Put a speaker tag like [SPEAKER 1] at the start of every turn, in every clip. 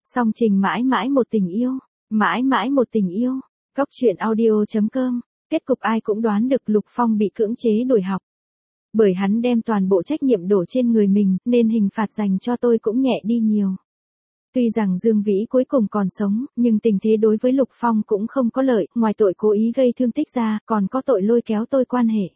[SPEAKER 1] Song trình mãi mãi một tình yêu, mãi mãi một tình yêu. Góc truyện audio.com. Kết cục ai cũng đoán được, Lục Phong bị cưỡng chế đuổi học. Bởi hắn đem toàn bộ trách nhiệm đổ trên người mình, nên hình phạt dành cho tôi cũng nhẹ đi nhiều. Tuy rằng Dương Vĩ cuối cùng còn sống, nhưng tình thế đối với Lục Phong cũng không có lợi, ngoài tội cố ý gây thương tích ra, còn có tội lôi kéo tôi quan hệ.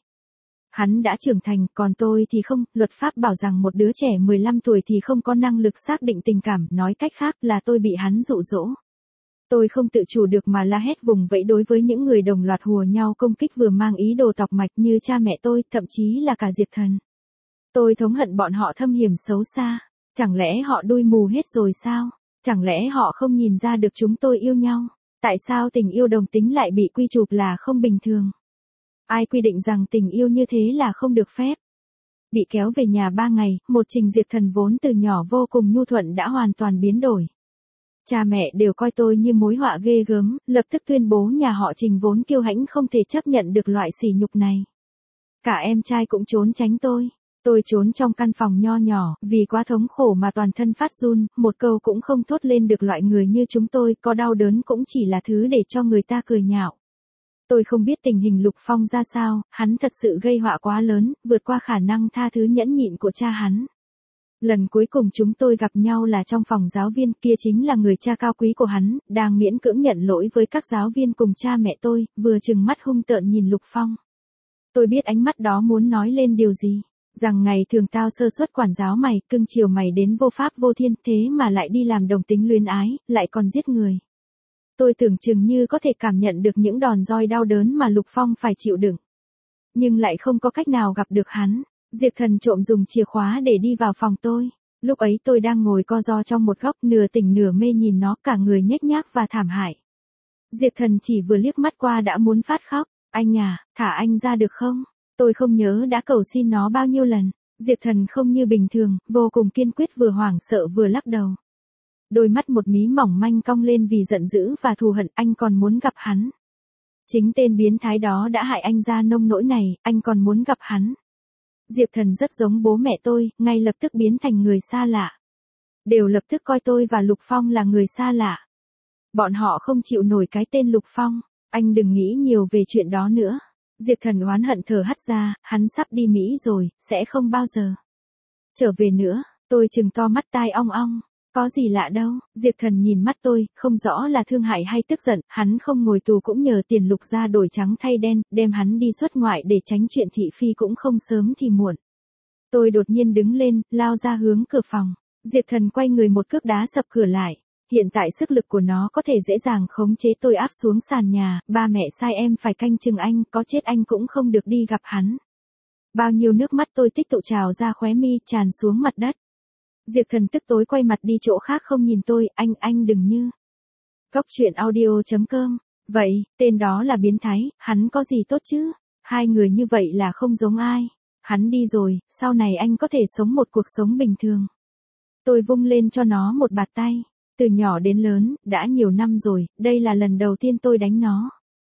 [SPEAKER 1] Hắn đã trưởng thành, còn tôi thì không, luật pháp bảo rằng một đứa trẻ 15 tuổi thì không có năng lực xác định tình cảm, nói cách khác là tôi bị hắn dụ dỗ. Tôi không tự chủ được mà la hét vùng vẫy đối với những người đồng loạt hùa nhau công kích vừa mang ý đồ tọc mạch như cha mẹ tôi, thậm chí là cả Diệp Thần. Tôi thống hận bọn họ thâm hiểm xấu xa. Chẳng lẽ họ đuôi mù hết rồi sao? Chẳng lẽ họ không nhìn ra được chúng tôi yêu nhau? Tại sao tình yêu đồng tính lại bị quy chụp là không bình thường? Ai quy định rằng tình yêu như thế là không được phép? Bị kéo về nhà 3 ngày, một Trình Diệp Thần vốn từ nhỏ vô cùng nhu thuận đã hoàn toàn biến đổi. Cha mẹ đều coi tôi như mối họa ghê gớm, lập tức tuyên bố nhà họ Trình vốn kiêu hãnh không thể chấp nhận được loại sỉ nhục này. Cả em trai cũng trốn tránh tôi. Tôi trốn trong căn phòng nho nhỏ, vì quá thống khổ mà toàn thân phát run, một câu cũng không thốt lên được. Loại người như chúng tôi, có đau đớn cũng chỉ là thứ để cho người ta cười nhạo. Tôi không biết tình hình Lục Phong ra sao, hắn thật sự gây họa quá lớn, vượt qua khả năng tha thứ nhẫn nhịn của cha hắn. Lần cuối cùng chúng tôi gặp nhau là trong phòng giáo viên, kia chính là người cha cao quý của hắn, đang miễn cưỡng nhận lỗi với các giáo viên cùng cha mẹ tôi, vừa trừng mắt hung tợn nhìn Lục Phong. Tôi biết ánh mắt đó muốn nói lên điều gì. Rằng ngày thường tao sơ suất quản giáo mày, cưng chiều mày đến vô pháp vô thiên, thế mà lại đi làm đồng tính luyến ái, lại còn giết người. Tôi tưởng chừng như có thể cảm nhận được những đòn roi đau đớn mà Lục Phong phải chịu đựng. Nhưng lại không có cách nào gặp được hắn. Diệp Thần trộm dùng chìa khóa để đi vào phòng tôi. Lúc ấy tôi đang ngồi co ro trong một góc, nửa tỉnh nửa mê nhìn nó, cả người nhếch nhác và thảm hại. Diệp Thần chỉ vừa liếc mắt qua đã muốn phát khóc. Anh à, thả anh ra được không? Tôi không nhớ đã cầu xin nó bao nhiêu lần. Diệp Thần không như bình thường, vô cùng kiên quyết, vừa hoảng sợ vừa lắc đầu. Đôi mắt một mí mỏng manh cong lên vì giận dữ và thù hận. Anh còn muốn gặp hắn. Chính tên biến thái đó đã hại anh ra nông nỗi này, anh còn muốn gặp hắn. Diệp Thần rất giống bố mẹ tôi, ngay lập tức biến thành người xa lạ. Đều lập tức coi tôi và Lục Phong là người xa lạ. Bọn họ không chịu nổi cái tên Lục Phong. Anh đừng nghĩ nhiều về chuyện đó nữa. Diệp Thần oán hận thở hắt ra, hắn sắp đi Mỹ rồi, sẽ không bao giờ trở về nữa. Tôi trừng to mắt, tai ong ong. Có gì lạ đâu. Diệp Thần nhìn mắt tôi, không rõ là thương hại hay tức giận. Hắn không ngồi tù cũng nhờ tiền Lục ra đổi trắng thay đen, đem hắn đi xuất ngoại để tránh chuyện thị phi cũng không sớm thì muộn. Tôi đột nhiên đứng lên, lao ra hướng cửa phòng. Diệp Thần quay người một cước đá sập cửa lại. Hiện tại sức lực của nó có thể dễ dàng khống chế tôi áp xuống sàn nhà. Ba mẹ sai em phải canh chừng anh, có chết anh cũng không được đi gặp hắn. Bao nhiêu nước mắt tôi tích tụ trào ra khóe mi, tràn xuống mặt đất. Diệp Thần tức tối quay mặt đi chỗ khác không nhìn tôi. Anh đừng như. Góc truyện audio.com. Vậy, tên đó là biến thái, hắn có gì tốt chứ? Hai người như vậy là không giống ai. Hắn đi rồi, sau này anh có thể sống một cuộc sống bình thường. Tôi vung lên cho nó một bạt tay. Từ nhỏ đến lớn, đã nhiều năm rồi, đây là lần đầu tiên tôi đánh nó.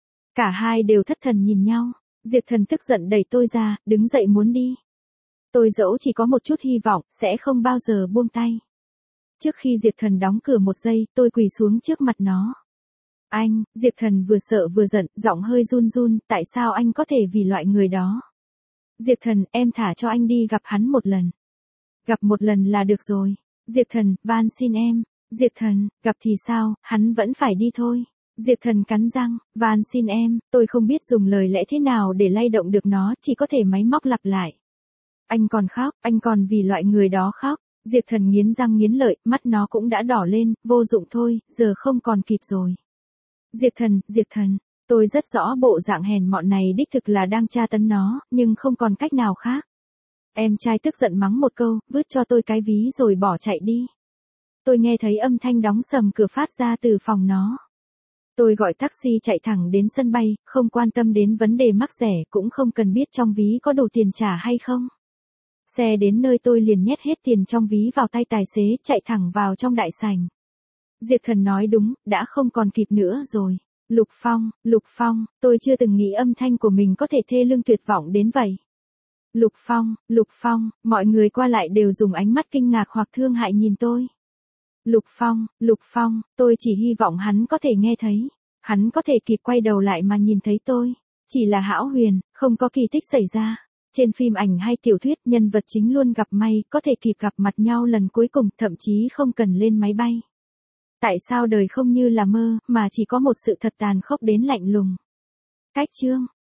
[SPEAKER 1] Cả hai đều thất thần nhìn nhau. Diệp Thần tức giận đẩy tôi ra, đứng dậy muốn đi. Tôi dẫu chỉ có một chút hy vọng, sẽ không bao giờ buông tay. Trước khi Diệp Thần đóng cửa một giây, tôi quỳ xuống trước mặt nó. Anh, Diệp Thần vừa sợ vừa giận, giọng hơi run run, tại sao anh có thể vì loại người đó? Diệp Thần, em thả cho anh đi gặp hắn một lần. Gặp một lần là được rồi. Diệp Thần, van xin em. Diệp Thần, gặp thì sao, hắn vẫn phải đi thôi. Diệp Thần cắn răng, van xin em, tôi không biết dùng lời lẽ thế nào để lay động được nó, chỉ có thể máy móc lặp lại. Anh còn khóc, anh còn vì loại người đó khóc. Diệp Thần nghiến răng nghiến lợi, mắt nó cũng đã đỏ lên, vô dụng thôi, giờ không còn kịp rồi. Diệp Thần, tôi rất rõ bộ dạng hèn mọn này đích thực là đang tra tấn nó, nhưng không còn cách nào khác. Em trai tức giận mắng một câu, vứt cho tôi cái ví rồi bỏ chạy đi. Tôi nghe thấy âm thanh đóng sầm cửa phát ra từ phòng nó. Tôi gọi taxi chạy thẳng đến sân bay, không quan tâm đến vấn đề mắc rẻ, cũng không cần biết trong ví có đủ tiền trả hay không. Xe đến nơi tôi liền nhét hết tiền trong ví vào tay tài xế, chạy thẳng vào trong đại sảnh. Diệp Thần nói đúng, đã không còn kịp nữa rồi. Lục Phong, tôi chưa từng nghĩ âm thanh của mình có thể thê lương tuyệt vọng đến vậy. Lục Phong, mọi người qua lại đều dùng ánh mắt kinh ngạc hoặc thương hại nhìn tôi. Lục Phong, tôi chỉ hy vọng hắn có thể nghe thấy. Hắn có thể kịp quay đầu lại mà nhìn thấy tôi. Chỉ là hão huyền, không có kỳ tích xảy ra. Trên phim ảnh hay tiểu thuyết, nhân vật chính luôn gặp may, có thể kịp gặp mặt nhau lần cuối cùng, thậm chí không cần lên máy bay. Tại sao đời không như là mơ, mà chỉ có một sự thật tàn khốc đến lạnh lùng? Cách chương